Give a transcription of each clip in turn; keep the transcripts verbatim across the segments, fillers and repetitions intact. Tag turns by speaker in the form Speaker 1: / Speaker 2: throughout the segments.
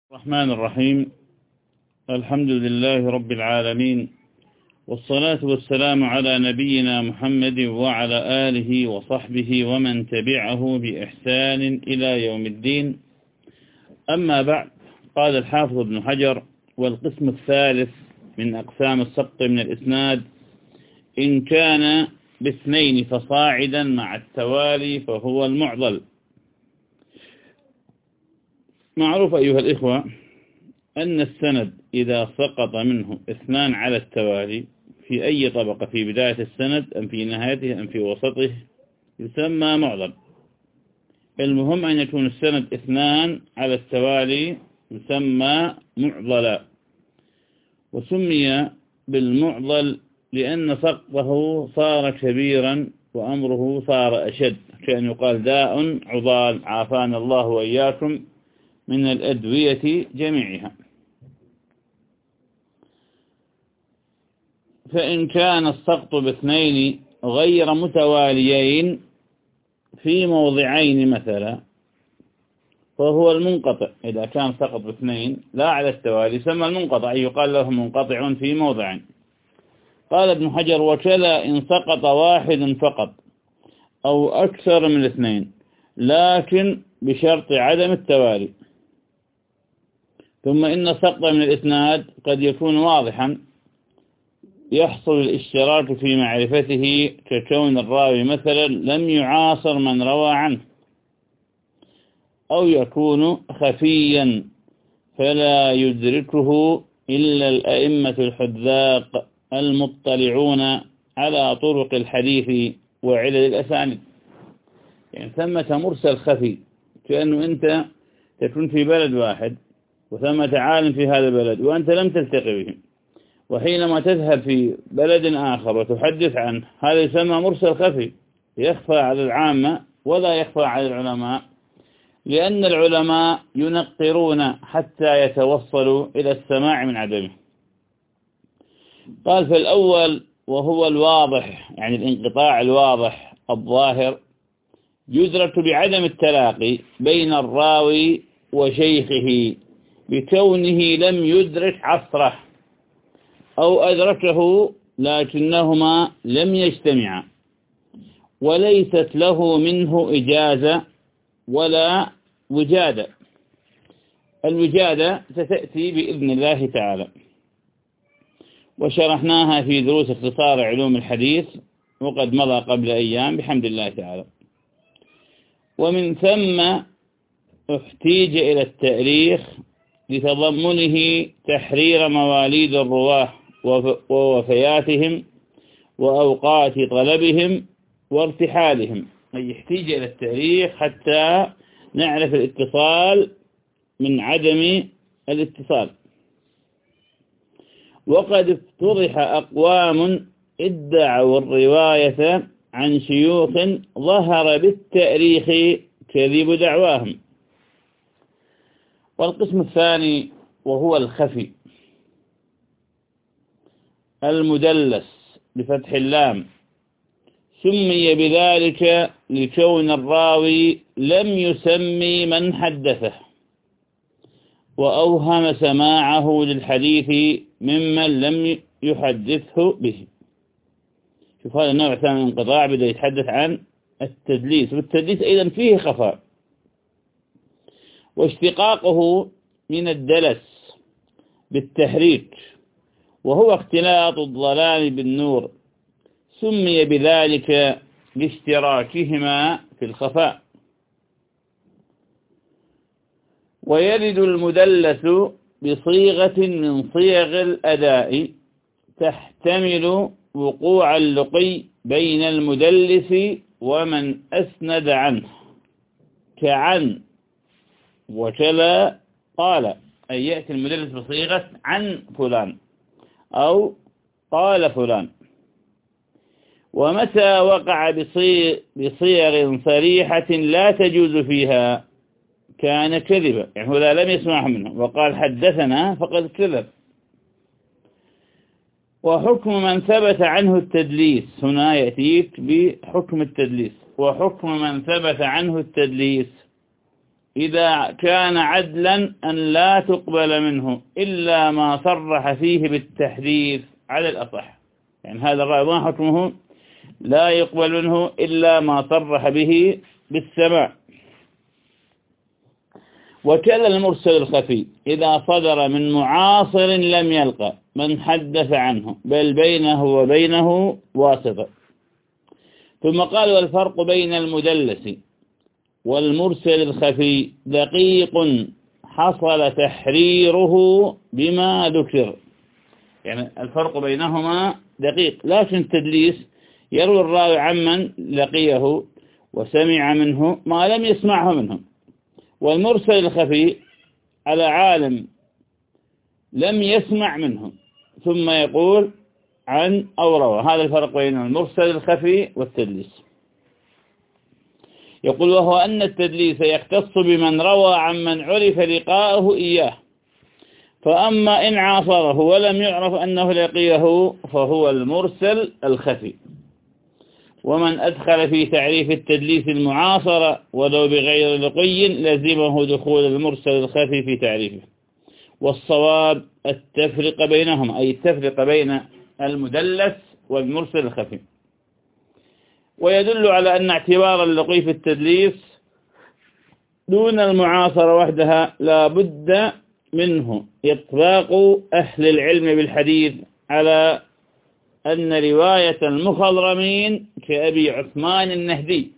Speaker 1: الرحمن الرحيم. الحمد لله رب العالمين، والصلاة والسلام على نبينا محمد وعلى آله وصحبه ومن تبعه بإحسان إلى يوم الدين. أما بعد، قال الحافظ ابن حجر: والقسم الثالث من أقسام السقط من الإسناد إن كان باثنين فصاعدا مع التوالي فهو المعضل. معروف أيها الإخوة أن السند إذا سقط منه اثنان على التوالي في أي طبقة، في بداية السند أم في نهايته أم في وسطه، يسمى معضل. المهم أن يكون السند اثنان على التوالي يسمى معضلا. وسمي بالمعضل لأن سقطه صار كبيرا وأمره صار أشد، كأن يقال داء عضال، عافانا الله وإياكم من الأدوية جميعها. فإن كان السقط باثنين غير متواليين في موضعين مثلا فهو المنقطع. إذا كان سقط باثنين لا على التوالي سمى المنقطع، يقال له منقطع في موضعين. قال ابن حجر: وكذا إن سقط واحد فقط أو أكثر من اثنين، لكن بشرط عدم التوالي. ثم إن السقط من الإسناد قد يكون واضحا، يحصل الاشتراك في معرفته، ككون الراوي مثلا لم يعاصر من روى عنه، أو يكون خفيا فلا يدركه إلا الأئمة الحذاق المطلعون على طرق الحديث وعلل الأسانيد. يعني ثمة مرسل خفي، كأنه أنت تكون في بلد واحد وثمة عالم في هذا البلد وأنت لم تلتقي بهم، وحينما تذهب في بلد آخر وتحدث عنه، هذا يسمى مرسل خفي، يخفى على العامة ولا يخفى على العلماء، لأن العلماء ينقرون حتى يتوصلوا إلى السماع من عدمه. قال: فالأول وهو الواضح، يعني الانقطاع الواضح الظاهر، يدرك بعدم التلاقي بين الراوي وشيخه بكونه لم يدرك عصره، أو أدركه لكنهما لم يجتمعا، وليست له منه إجازة ولا وجادة. الوجادة ستأتي بإذن الله تعالى، وشرحناها في دروس اختصار علوم الحديث وقد مضى قبل أيام بحمد الله تعالى. ومن ثم احتيج إلى التأريخ لتضمنه تحرير مواليد الرواه ووفياتهم وأوقات طلبهم وارتحالهم، أي يحتيج إلى التاريخ حتى نعرف الاتصال من عدم الاتصال. وقد افتضح أقوام ادعوا الرواية عن شيوخ ظهر بالتاريخ كذب دعواهم. والقسم الثاني وهو الخفي المدلس بفتح اللام، سمي بذلك لكون الراوي لم يسمي من حدثه وأوهم سماعه للحديث ممن لم يحدثه به. شوف هذا النوع الثاني من الانقطاع، بدأ يتحدث عن التدليس، والتدليس أيضا فيه خفاء، واشتقاقه من الدلس بالتحريك، وهو اختلاط الظلام بالنور، سمي بذلك لاشتراكهما في الخفاء. ويرد المدلس بصيغة من صيغ الأداء تحتمل وقوع اللقي بين المدلس ومن أسند عنه، كعن وكلا قال، أي يأتي المدلس بصيغة عن فلان أو قال فلان. ومتى وقع بصيغ صريحة لا تجوز فيها كان كذبا، يعني هو لم يسمع منه وقال حدثنا فقد كذب. وحكم من ثبت عنه التدليس، هنا يأتيك بحكم التدليس. وحكم من ثبت عنه التدليس إذا كان عدلا أن لا تقبل منه إلا ما صرح فيه بالتحديث على الأصح. يعني هذا الراوي ما حكمه؟ لا يقبل منه إلا ما صرح به بالسماع. وكذا المرسل الخفي إذا صدر من معاصر لم يلقى من حدث عنه بل بينه وبينه واسطة. ثم قال: والفرق بين المدلس والمرسل الخفي دقيق حصل تحريره بما ذكر. يعني الفرق بينهما دقيق، لكن التدليس يروي الراوي عمن لقيه وسمع منه ما لم يسمعه منه، والمرسل الخفي على عالم لم يسمع منه ثم يقول عن أو روى. هذا الفرق بين المرسل الخفي والتدليس. يقول: وهو أن التدليس يختص بمن روى عمن عرف لقاءه إياه، فأما إن عاصره ولم يعرف أنه لقيه فهو المرسل الخفي. ومن أدخل في تعريف التدليس المعاصرة ولو بغير لقي لزمه دخول المرسل الخفي في تعريفه. والصواب التفرق بينهما، أي التفرق بين المدلس والمرسل الخفي. ويدل على أن اعتبار اللقي في التدليس دون المعاصرة وحدها لا بد منه إطلاق أهل العلم بالحديث على أن رواية المخضرمين كأبي عثمان النهدي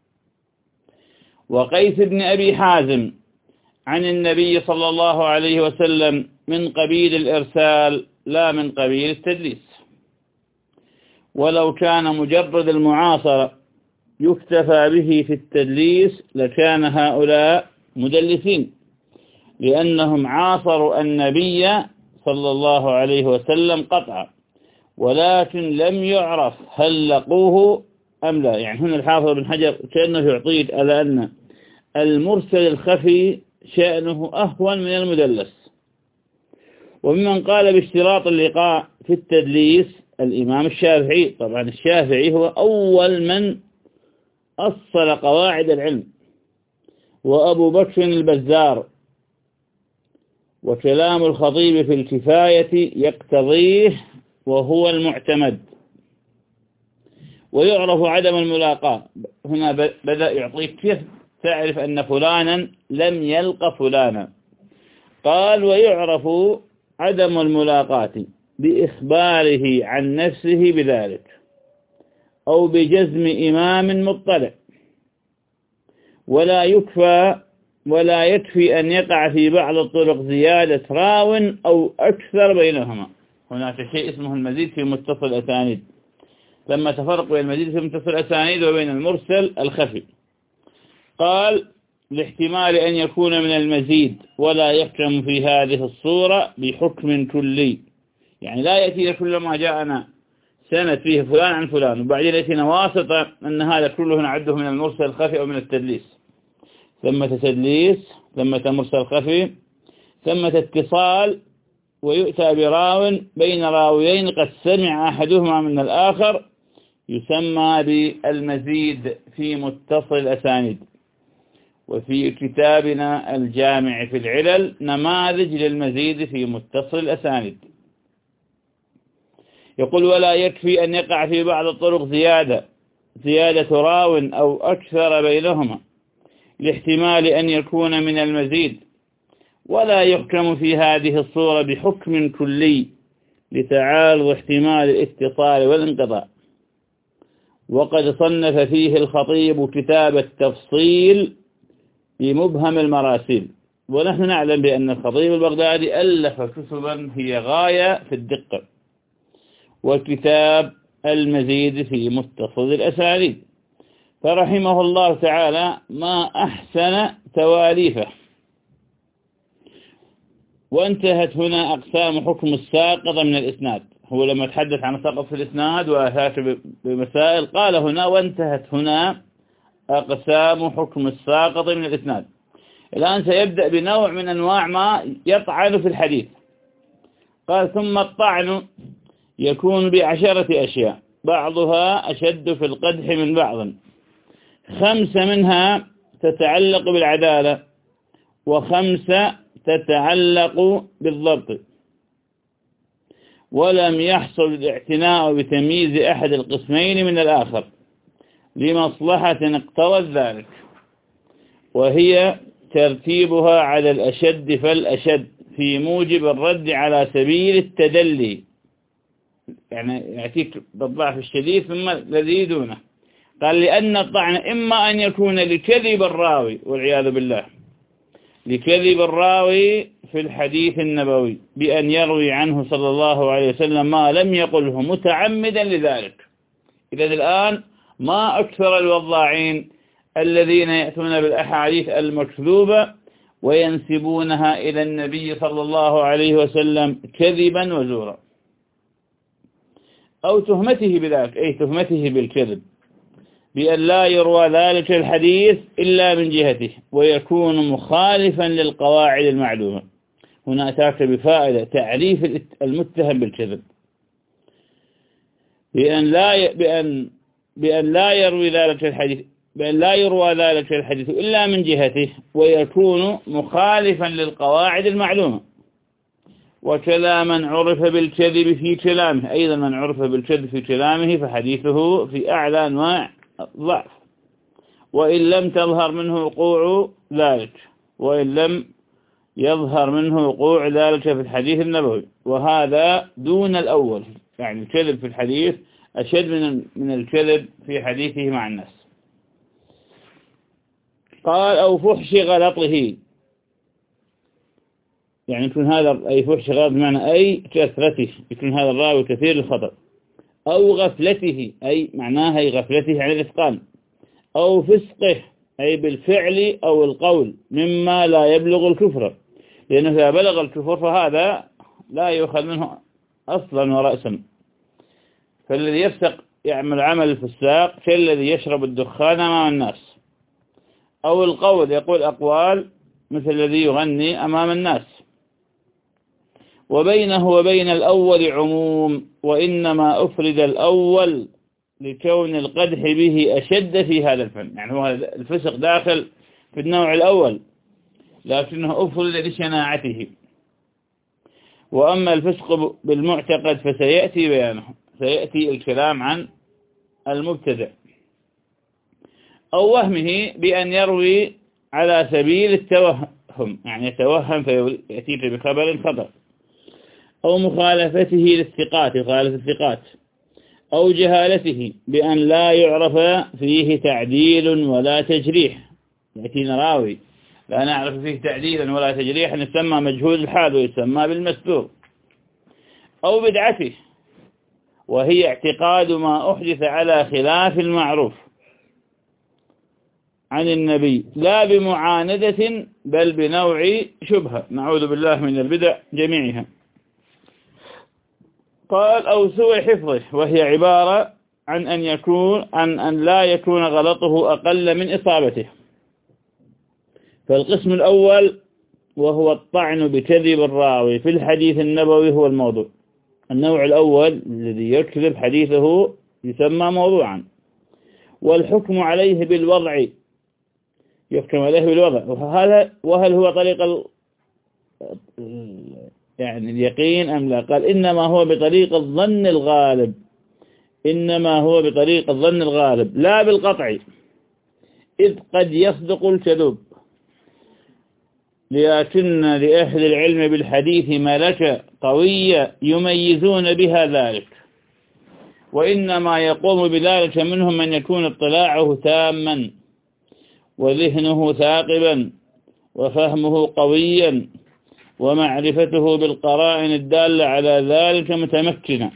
Speaker 1: وقيس بن أبي حازم عن النبي صلى الله عليه وسلم من قبيل الإرسال لا من قبيل التدليس. ولو كان مجرد المعاصرة يكتفى به في التدليس لكان هؤلاء مدلسين، لأنهم عاصروا النبي صلى الله عليه وسلم قطعا، ولكن لم يعرف هل لقوه أم لا. يعني هنا الحافظ بن حجر كأنه يعطيك على أن المرسل الخفي شأنه أهون من المدلس. وممن قال باشتراط اللقاء في التدليس الإمام الشافعي. طبعا الشافعي هو أول من أصل قواعد العلم، وأبو بكر البزار، وكلام الخطيب في الكفاية يقتضيه وهو المعتمد. ويعرف عدم الملاقاة. هنا بدأ يعطيك كيف تعرف أن فلانا لم يلق فلانا. قال: ويعرف عدم الملاقاة بإخباره عن نفسه بذلك أو بجزم إمام مطلع، ولا يكفى ولا يكفي أن يقع في بعض الطرق زيادة راو أو أكثر بينهما. هناك شيء اسمه المزيد في متصل الأسانيد. لما تفرق بين المزيد في متصل الأسانيد وبين المرسل الخفي، قال: لاحتمال أن يكون من المزيد ولا يحكم في هذه الصورة بحكم كلي. يعني لا يأتي كل ما جاءنا سند فيه فلان عن فلان وبعدين يأتينا واسطة أن هذا كله نعده من المرسل الخفي أو من التدليس. ثمة تدليس، ثمة مرسل خفي، ثمة اتصال، ويؤتى براو بين راويين قد سمع أحدهما من الآخر يسمى بالمزيد في متصل الأسانيد. وفي كتابنا الجامع في العلل نماذج للمزيد في متصل الأسانيد. يقول: ولا يكفي أن يقع في بعض الطرق زيادة زيادة راو أو أكثر بينهما لاحتمال أن يكون من المزيد، ولا يحكم في هذه الصورة بحكم كلي لتعارض احتمال الاتصال والانقطاع. وقد صنف فيه الخطيب كتاب التفصيل بمبهم المراسيل. ونحن نعلم بأن الخطيب البغدادي ألف كتبا هي غاية في الدقة، وكتاب المزيد في متصل الأسانيد، فرحمه الله تعالى ما أحسن تواليفه. وانتهت هنا أقسام حكم الساقط من الإسناد. هو لما تحدث عن الساقط في الإسناد وأتاك بمسائل قال هنا: وانتهت هنا أقسام حكم الساقط من الإسناد. الآن سيبدأ بنوع من أنواع ما يطعن في الحديث. قال: ثم الطعن يكون بعشرة أشياء بعضها أشد في القدح من بعض. خمسة منها تتعلق بالعدالة وخمسة تتعلق بالضبط، ولم يحصل الاعتناء بتمييز أحد القسمين من الآخر لمصلحة اقتضت ذلك، وهي ترتيبها على الأشد فالأشد في موجب الرد على سبيل التدلي، يعني يأتيك بالضعف الشديد ثم الذي دونه. قال لأن الطعن إما أن يكون لكذب الراوي والعياذ بالله، لكذب الراوي في الحديث النبوي بأن يروي عنه صلى الله عليه وسلم ما لم يقله متعمدا لذلك. إذا الآن ما أكثر الوضاعين الذين يأتون بالأحاديث المكذوبة وينسبونها إلى النبي صلى الله عليه وسلم كذبا وزورا، أو تهمته بذلك، أي تهمته بالكذب بأن لا يروى ذلك الحديث إلا من جهته ويكون مخالفا للقواعد المعلومة. هنا أتاك بفائدة تعريف المتهم بالكذب، بأن لا بأن بأن لا يروي ذلك الحديث بأن لا يروى ذلك الحديث إلا من جهته ويكون مخالفا للقواعد المعلومة. وكذا من عرف بالكذب في كلامه، أيضا من عرف بالكذب في كلامه فحديثه في أعلى أنواع الضعف، وإن لم تظهر منه وقوع ذلك وإن لم يظهر منه وقوع ذلك في الحديث النبوي، وهذا دون الأول، يعني الكذب في الحديث أشد من من الكذب في حديثه مع الناس. قال أو فحش غلطه، يعني يكون هذا أي فحش غلط بمعنى أي كثرته، يكون هذا الراوي كثير الخطأ، أو غفلته أي معناها أي غفلته عن الإتقان، أو فسقه أي بالفعل أو القول مما لا يبلغ الكفر، لأنه إذا بلغ الكفر فهذا لا يؤخذ منه أصلا ورأسا. فالذي يفسق يعمل عمل الفساق كالذي يشرب الدخان أمام الناس، أو القول يقول أقوال مثل الذي يغني أمام الناس. وبينه وبين الأول عموم، وإنما أفرد الأول لكون القدح به أشد في هذا الفن، يعني هو الفسق داخل في النوع الأول لكنه أفرد لشناعته. وأما الفسق بالمعتقد فسيأتي بيانه، سيأتي الكلام عن المبتدع. أو وهمه بأن يروي على سبيل التوهم، يعني يتوهم فيأتيك بخبر خطأ، أو مخالفته للثقات، يخالف الثقات، أو جهالته بأن لا يعرف فيه تعديل ولا تجريح، يأتينا راوي لا نعرف فيه تعديلا ولا تجريحا يسمى مجهول الحال ويسمى بالمستور. أو بدعته، وهي اعتقاد ما أحدث على خلاف المعروف عن النبي لا بمعاندة بل بنوع شبهة، نعوذ بالله من البدع جميعها. قال أو سوء حفظه، وهي عبارة عن أن يكون عن أن لا يكون غلطه أقل من إصابته. فالقسم الأول وهو الطعن بكذب الراوي في الحديث النبوي هو الموضوع. النوع الأول الذي يكذب حديثه يسمى موضوعا، والحكم عليه بالوضع، يحكم عليه بالوضع. وهذا وهل هو طريق ال... يعني اليقين أم لا؟ قال إنما هو بطريق الظن الغالب، إنما هو بطريق الظن الغالب لا بالقطع، إذ قد يصدق الكذوب، لكن لأهل العلم بالحديث ملكة قوية يميزون بها ذلك، وإنما يقوم بذلك منهم من يكون اطلاعه تاما وذهنه ثاقبا وفهمه قويا ومعرفته بالقرائن الدالة على ذلك متمكنة.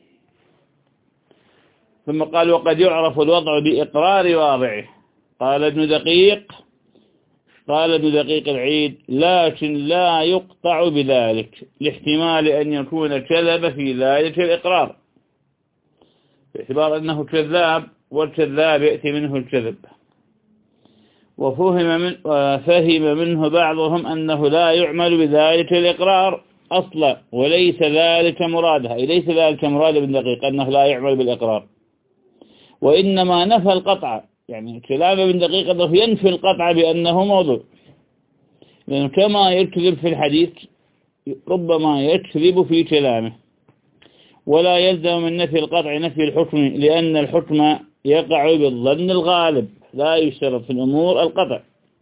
Speaker 1: ثم قال وقد يعرف الوضع بإقرار واضعه. قال ابن دقيق قال ابن دقيق العيد لكن لا يقطع بذلك لاحتمال أن يكون كذب في ذلك الإقرار، باعتبار أنه كذاب والكذاب يأتي منه الكذب. وفهم من وفهم منه بعضهم أنه لا يعمل بذلك الإقرار أصلا، وليس ذلك مراده، أي ليس ذلك مراد ابن دقيق أنه لا يعمل بالإقرار، وإنما نفى القطع، يعني كلام ابن دقيق أنه ينفي القطع بأنه موضوع، لأنه كما يكذب في الحديث ربما يكذب في كلامه. ولا يلزم من نفي القطع نفي الحكم، لأن الحكم يقع بالظن الغالب، لا يشترط في الأمور القطع.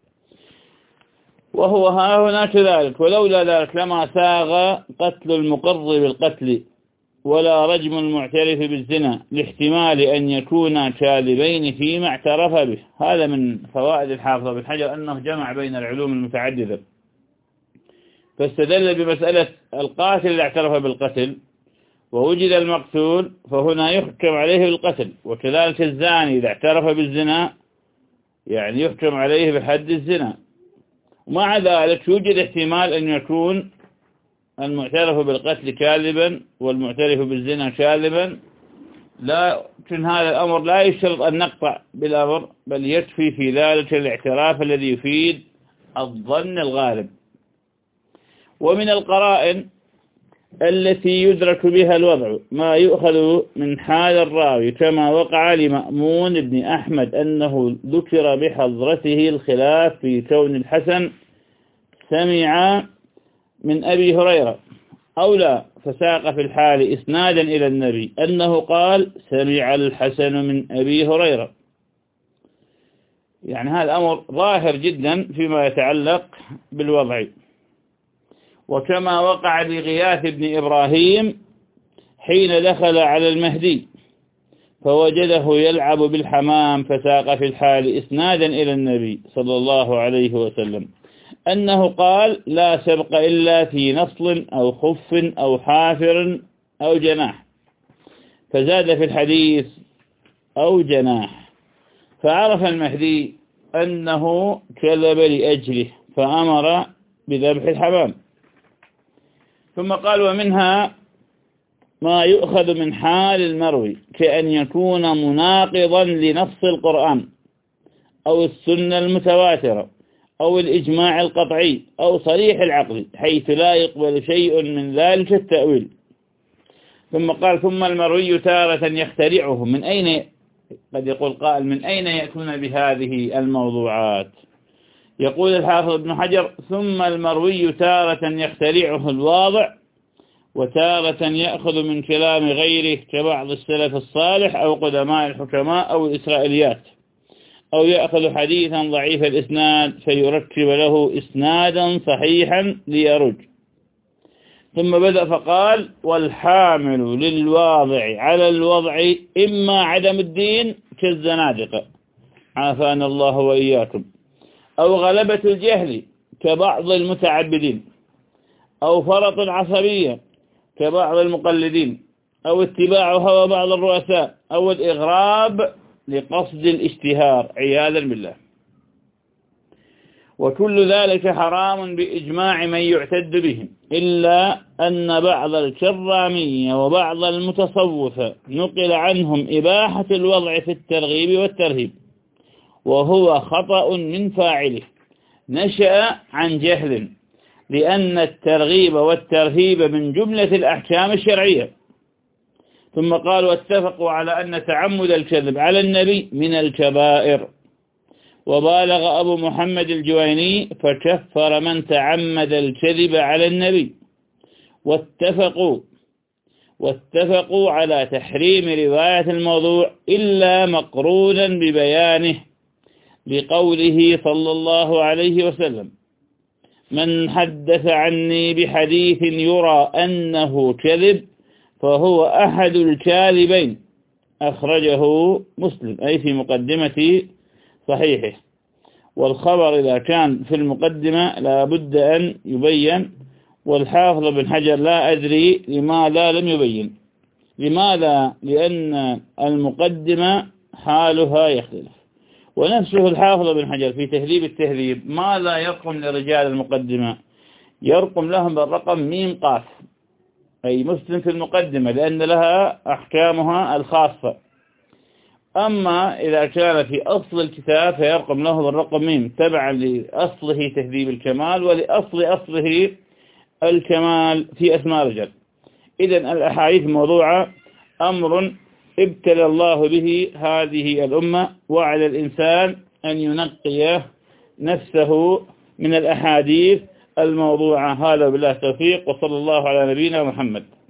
Speaker 1: وهو ها هنا كذلك، ولولا ذلك لما ساغ قتل المقر بالقتل ولا رجم المعترف بالزنا، لاحتمال أن يكونا كاذبين فيما اعترف به. هذا من فوائد الحافظ بن حجر أنه جمع بين العلوم المتعددة، فاستدل بمسألة القاتل اللي اعترف بالقتل ووجد المقتول فهنا يحكم عليه بالقتل، وكذلك الزاني إذا اعترف بالزنا يعني يحكم عليه بحد الزنا. ومع ذلك يوجد احتمال أن يكون المعترف بالقتل كاذبا والمعترف بالزنا كاذبا، لكن هذا الأمر لا يشترط أن نقطع بالأمر، بل يكفي في ذلك الاعتراف الذي يفيد الظن الغالب. ومن القرائن التي يدرك بها الوضع ما يؤخذ من حال الراوي، كما وقع لمأمون بن أحمد أنه ذكر بحضرته الخلاف في كون الحسن سمع من أبي هريرة أو لا، فساق في الحال إسنادا إلى النبي أنه قال سمع الحسن من أبي هريرة. يعني هذا الأمر ظاهر جدا فيما يتعلق بالوضع. وكما وقع لغياث بن إبراهيم حين دخل على المهدي فوجده يلعب بالحمام، فساق في الحال إسنادا إلى النبي صلى الله عليه وسلم أنه قال لا سبق إلا في نصل أو خف أو حافر أو جناح، فزاد في الحديث أو جناح، فعرف المهدي أنه كذب لأجله فأمر بذبح الحمام. ثم قال ومنها ما يؤخذ من حال المروي، كأن يكون مناقضا لنص القرآن أو السنة المتواترة أو الإجماع القطعي أو صريح العقل، حيث لا يقبل شيء من ذلك التأويل. ثم قال ثم المروي تارة يخترعه. من أين قد يقول قائل من أين يأتون بهذه الموضوعات؟ يقول الحافظ ابن حجر ثم المروي تارة يخترعه الواضع، وتارة يأخذ من كلام غيره كبعض السلف الصالح أو قدماء الحكماء أو الإسرائيليات، أو يأخذ حديثا ضعيف الإسناد فيركب له إسنادا صحيحا ليرج. ثم بدأ فقال والحامل للواضع على الوضع إما عدم الدين كالزنادقة عافانا الله وإياكم، أو غلبة الجهل كبعض المتعبدين، أو فرط العصبية كبعض المقلدين، أو اتباع هوى بعض الرؤساء، أو الإغراب لقصد الاشتهار عياذا بالله. وكل ذلك حرام بإجماع من يعتد بهم، إلا أن بعض الكرامية وبعض المتصوفة نقل عنهم إباحة الوضع في الترغيب والترهيب، وهو خطأ من فاعله نشأ عن جهل، لأن الترغيب والترهيب من جملة الأحكام الشرعية. ثم قال واتفقوا على أن تعمد الكذب على النبي من الكبائر، وبالغ أبو محمد الجويني فكفر من تعمد الكذب على النبي. واتفقوا واتفقوا على تحريم رواية الموضوع إلا مقرونا ببيانه، لقوله صلى الله عليه وسلم من حدث عني بحديث يرى أنه كذب فهو أحد الكاذبين، أخرجه مسلم، أي في مقدمة صحيحه. والخبر إذا كان في المقدمة لا بد أن يبين، والحافظ بن حجر لا أدري لماذا لم يبين. لماذا؟ لأن المقدمة حالها يختلف. ونفسه الحافظ بن حجر في تهذيب التهذيب ماذا يرقم لرجال المقدمة؟ يرقم لهم بالرقم ميم قاف، أي مسلم في المقدمة، لأن لها أحكامها الخاصة. أما إذا كان في أصل الكتاب فيرقم له بالرقم ميم تبعا لأصله تهذيب الكمال، ولأصل أصله الكمال في أسماء الرجال. إذن الأحاديث الموضوعة أمر ابتلى الله به هذه الأمة، وعلى الإنسان أن ينقي نفسه من الأحاديث الموضوعة. هذا بالله التوفيق، وصلى الله على نبينا محمد.